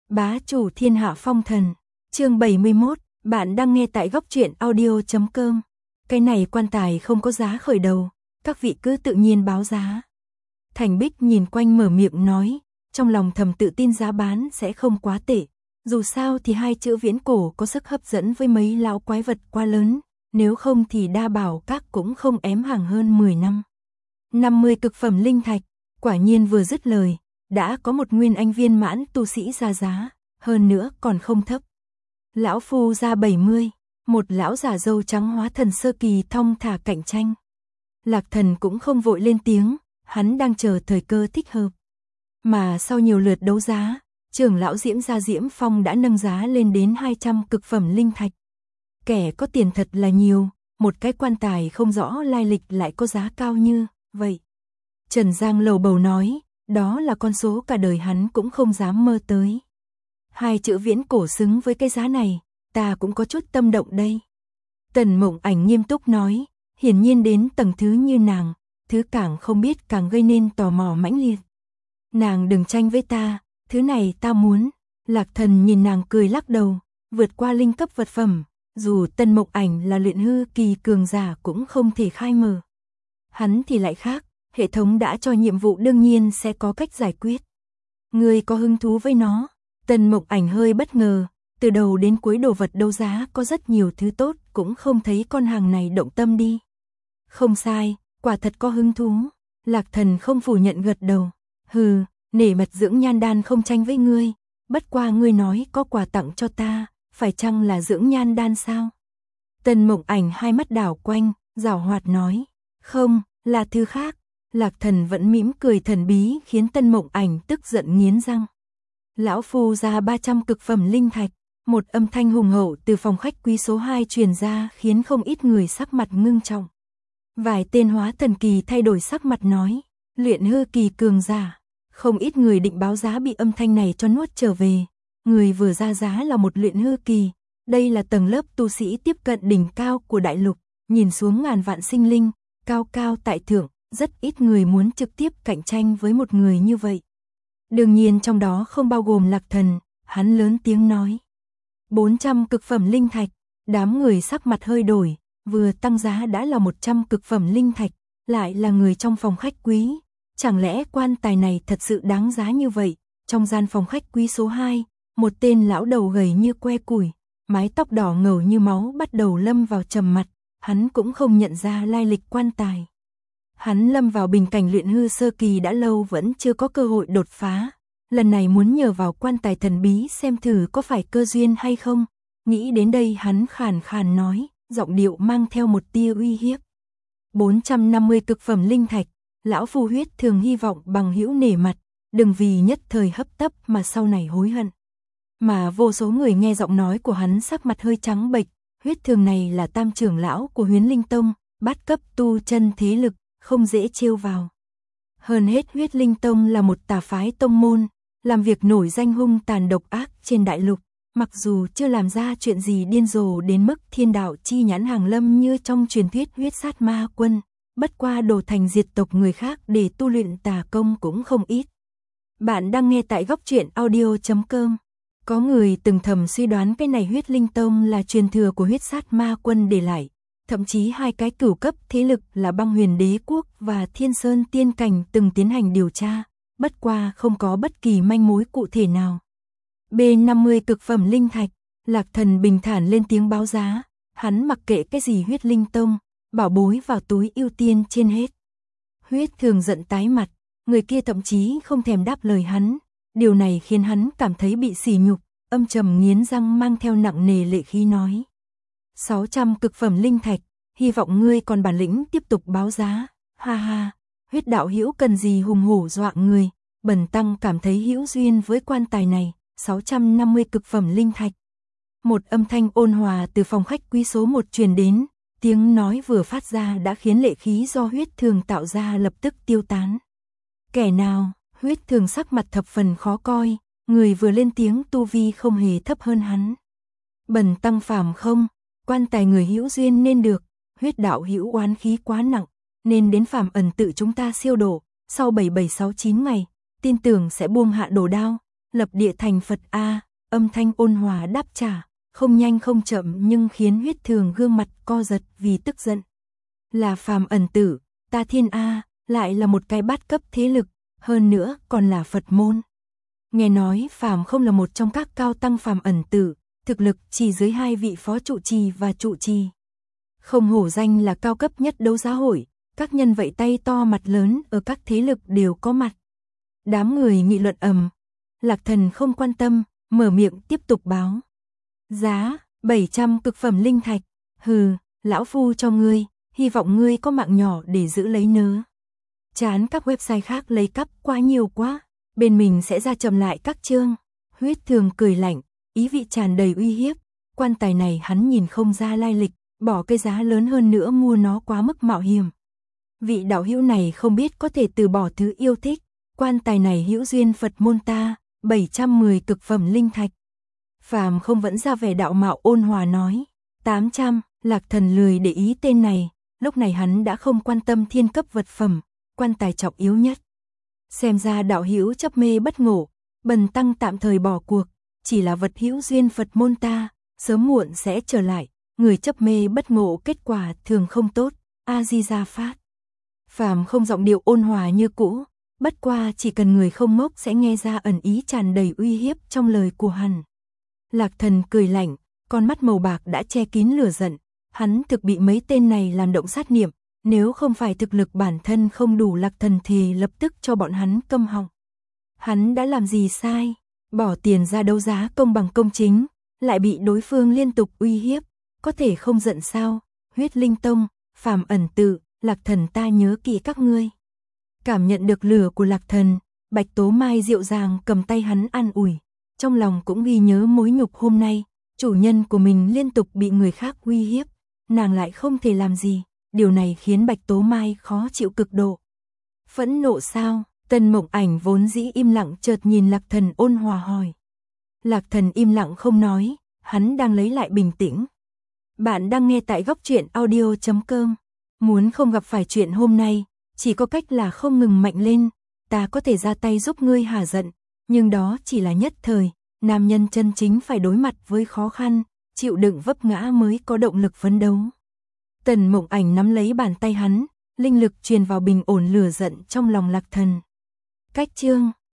Bá chủ thiên hạ phong thần, chương 71, bạn đang nghe tại góc truyện audio.com. Cái này quan tài không có giá khởi đầu, các vị cứ tự nhiên báo giá. Thành Bích nhìn quanh mở miệng nói, trong lòng thầm tự tin giá bán sẽ không quá tệ. Dù sao thì hai chữ viễn cổ có sức hấp dẫn với mấy lão quái vật quá lớn, nếu không thì đa bảo các cũng không ém hàng hơn 10 năm. 50 cực phẩm linh thạch, quả nhiên vừa dứt lời, đã có một nguyên anh viên mãn tu sĩ ra giá, hơn nữa còn không thấp. Lão phu ra 70, một lão giả râu trắng hóa thần sơ kỳ thong thả cạnh tranh. Lạc Thần cũng không vội lên tiếng, hắn đang chờ thời cơ thích hợp. Mà sau nhiều lượt đấu giá, trưởng lão Diễm gia Diễm Phong đã nâng giá lên đến 200 cực phẩm linh thạch. Kẻ có tiền thật là nhiều, một cái quan tài không rõ lai lịch lại có giá cao như vậy. Trần Giang lầu bầu nói, đó là con số cả đời hắn cũng không dám mơ tới. Hai chữ viễn cổ xứng với cái giá này, ta cũng có chút tâm động đây. Tần Mộng Ảnh nghiêm túc nói, hiển nhiên đến tầng thứ như nàng, thứ càng không biết càng gây nên tò mò mãnh liệt. Nàng đừng tranh với ta, thứ này ta muốn. Lạc Thần nhìn nàng cười lắc đầu, vượt qua linh cấp vật phẩm, dù Tần Mộng Ảnh là luyện hư kỳ cường giả cũng không thể khai mở. Hắn thì lại khác, hệ thống đã cho nhiệm vụ đương nhiên sẽ có cách giải quyết. Người có hứng thú với nó? Tần Mộng Ảnh hơi bất ngờ, từ đầu đến cuối đồ vật đấu giá có rất nhiều thứ tốt, cũng không thấy con hàng này động tâm đi. Không sai, quả thật có hứng thú. Lạc Thần không phủ nhận gật đầu. Hừ, nể mặt dưỡng nhan đan không tranh với ngươi, bất qua ngươi nói có quà tặng cho ta, phải chăng là dưỡng nhan đan sao? Tần Mộng Ảnh hai mắt đảo quanh, giảo hoạt nói, không, là thứ khác. Lạc Thần vẫn mỉm cười thần bí khiến Tần Mộng Ảnh tức giận nghiến răng. Lão phu ra 300 cực phẩm linh thạch, một âm thanh hùng hậu từ phòng khách quý số 2 truyền ra khiến không ít người sắc mặt ngưng trọng. Vài tên hóa thần kỳ thay đổi sắc mặt nói, luyện hư kỳ cường giả. Không ít người định báo giá bị âm thanh này cho nuốt trở về. Người vừa ra giá là một luyện hư kỳ, đây là tầng lớp tu sĩ tiếp cận đỉnh cao của đại lục, nhìn xuống ngàn vạn sinh linh, cao cao tại thượng, rất ít người muốn trực tiếp cạnh tranh với một người như vậy. Đương nhiên trong đó không bao gồm Lạc Thần, hắn lớn tiếng nói. 400 cực phẩm linh thạch, đám người sắc mặt hơi đổi, vừa tăng giá đã là 100 cực phẩm linh thạch, lại là người trong phòng khách quý. Chẳng lẽ quan tài này thật sự đáng giá như vậy? Trong gian phòng khách quý số 2, một tên lão đầu gầy như que củi, mái tóc đỏ ngầu như máu bắt đầu lâm vào trầm mặt, hắn cũng không nhận ra lai lịch quan tài. Hắn lâm vào bình cảnh luyện hư sơ kỳ đã lâu vẫn chưa có cơ hội đột phá, lần này muốn nhờ vào quan tài thần bí xem thử có phải cơ duyên hay không. Nghĩ đến đây hắn khàn khàn nói, giọng điệu mang theo một tia uy hiếp. 450 cực phẩm linh thạch, lão phu huyết thường hy vọng bằng hữu nể mặt, đừng vì nhất thời hấp tấp mà sau này hối hận. Mà vô số người nghe giọng nói của hắn sắc mặt hơi trắng bệch, huyết thường này là tam trưởng lão của Huyễn Linh Tông, bát cấp tu chân thế lực, không dễ trêu vào. Hơn hết Huyết Linh Tông là một tà phái tông môn, làm việc nổi danh hung tàn độc ác trên đại lục, mặc dù chưa làm ra chuyện gì điên rồ đến mức thiên đạo chi nhãn hàng lâm như trong truyền thuyết huyết sát ma quân, bất qua đổ thành diệt tộc người khác để tu luyện tà công cũng không ít. Bạn đang nghe tại góc truyện audio.com. Có người từng thầm suy đoán cái này Huyết Linh Tông là truyền thừa của huyết sát ma quân để lại. Thậm chí hai cái cửu cấp thế lực là Băng Huyền Đế Quốc và Thiên Sơn Tiên Cảnh từng tiến hành điều tra, bất qua không có bất kỳ manh mối cụ thể nào. B50 cực phẩm linh thạch, Lạc Thần bình thản lên tiếng báo giá, hắn mặc kệ cái gì Huyết Linh Tông, bảo bối vào túi ưu tiên trên hết. Huyết Thường giận tái mặt, người kia thậm chí không thèm đáp lời hắn, điều này khiến hắn cảm thấy bị sỉ nhục, âm trầm nghiến răng mang theo nặng nề lệ khí nói. 600 cực phẩm linh thạch, hy vọng ngươi còn bản lĩnh tiếp tục báo giá. Ha ha, Huyết đạo hữu cần gì hùng hổ dọa người, bần tăng cảm thấy hữu duyên với quan tài này, 650 cực phẩm linh thạch. Một âm thanh ôn hòa từ phòng khách quý số 1 truyền đến, tiếng nói vừa phát ra đã khiến lệ khí do Huyết Thường tạo ra lập tức tiêu tán. Kẻ nào? Huyết Thường sắc mặt thập phần khó coi, người vừa lên tiếng tu vi không hề thấp hơn hắn. Bần tăng phàm không? Quan tài người hữu duyên nên được, Huyết đạo hữu oán khí quá nặng, nên đến phàm ẩn tự chúng ta siêu độ, sau 7769 ngày, tin tưởng sẽ buông hạ đồ đao, lập địa thành Phật a. Âm thanh ôn hòa đáp trả, không nhanh không chậm nhưng khiến Huyết Thường gương mặt co giật vì tức giận. Là phàm ẩn tử, ta thiên a, lại là một cái bát cấp thế lực, hơn nữa còn là Phật môn. Nghe nói phàm không là một trong các cao tăng phàm ẩn tử, thực lực chỉ dưới 2 vị phó trụ trì và trụ trì. Không hổ danh là cao cấp nhất đấu giá hội, các nhân vẫy tay to mặt lớn ở các thế lực đều có mặt. Đám người nghị luận ầm. Lạc Thần không quan tâm, mở miệng tiếp tục báo. Giá 700 cực phẩm linh thạch. Hừ, lão phu cho ngươi, hy vọng ngươi có mạng nhỏ để giữ lấy nớ. Chán các website khác lấy cắp quá nhiều quá, bên mình sẽ ra chậm lại các chương. Huyết Thường cười lạnh, ý vị tràn đầy uy hiếp. Quan tài này hắn nhìn không ra lai lịch, bỏ cái giá lớn hơn nữa mua nó quá mức mạo hiểm. Vị đạo hữu này không biết có thể từ bỏ thứ yêu thích. Quan tài này hữu duyên Phật môn ta, 710 cực phẩm linh thạch. Phàm không vẫn ra vẻ đạo mạo ôn hòa nói, 800, Lạc Thần lười để ý tên này, lúc này hắn đã không quan tâm thiên cấp vật phẩm, quan tài trọng yếu nhất. Xem ra đạo hữu chấp mê bất ngộ, bần tăng tạm thời bỏ cuộc, chỉ là vật hữu duyên Phật môn ta, sớm muộn sẽ trở lại, người chấp mê bất ngộ kết quả thường không tốt, A-di-đà Phát. Phàm không giọng điệu ôn hòa như cũ, bất qua chỉ cần người không ngốc sẽ nghe ra ẩn ý tràn đầy uy hiếp trong lời của hắn. Lạc Thần cười lạnh, con mắt màu bạc đã che kín lửa giận, hắn thực bị mấy tên này làm động sát niệm, nếu không phải thực lực bản thân không đủ Lạc Thần thì lập tức cho bọn hắn câm họng. Hắn đã làm gì sai? Bỏ tiền ra đấu giá công bằng công chính, lại bị đối phương liên tục uy hiếp, có thể không giận sao? Huyết Linh Tông, Phàm ẩn tự, Lạc Thần ta nhớ kỹ các ngươi. Cảm nhận được lửa của Lạc Thần, Bạch Tố Mai dịu dàng cầm tay hắn an ủi, trong lòng cũng ghi nhớ mối nhục hôm nay, chủ nhân của mình liên tục bị người khác uy hiếp, nàng lại không thể làm gì, điều này khiến Bạch Tố Mai khó chịu cực độ. Phẫn nộ sao? Tần Mộng Ảnh vốn dĩ im lặng chợt nhìn Lạc Thần ôn hòa hỏi. Lạc Thần im lặng không nói, hắn đang lấy lại bình tĩnh. Bạn đang nghe tại goctruyện.audio.com. Muốn không gặp phải chuyện hôm nay, chỉ có cách là không ngừng mạnh lên, ta có thể ra tay giúp ngươi hả giận, nhưng đó chỉ là nhất thời, nam nhân chân chính phải đối mặt với khó khăn, chịu đựng vấp ngã mới có động lực phấn đấu. Tần Mộng Ảnh nắm lấy bàn tay hắn, linh lực truyền vào bình ổn lửa giận trong lòng Lạc Thần. Cách chương